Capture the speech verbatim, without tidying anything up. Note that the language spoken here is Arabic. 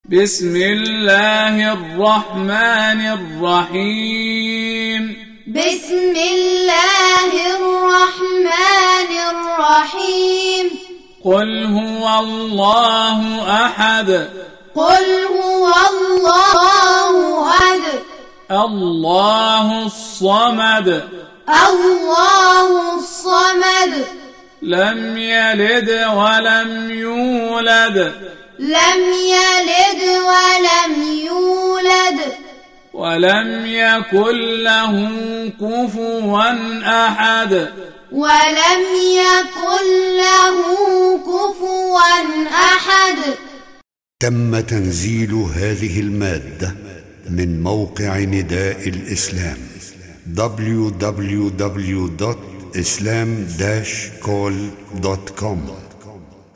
بسم الله الرحمن الرحيم بسم الله الرحمن الرحيم قل هو الله أحد قل هو الله أحد الله الصمد الله الصمد لم يلد ولم يولد لم يلد ولم يولد ولم يكن له كفوا أحد ولم يكن له كفوا أحد. تم تنزيل هذه المادة من موقع نداء الإسلام دبليو دبليو دبليو دوت إسلام داش كول دوت كوم.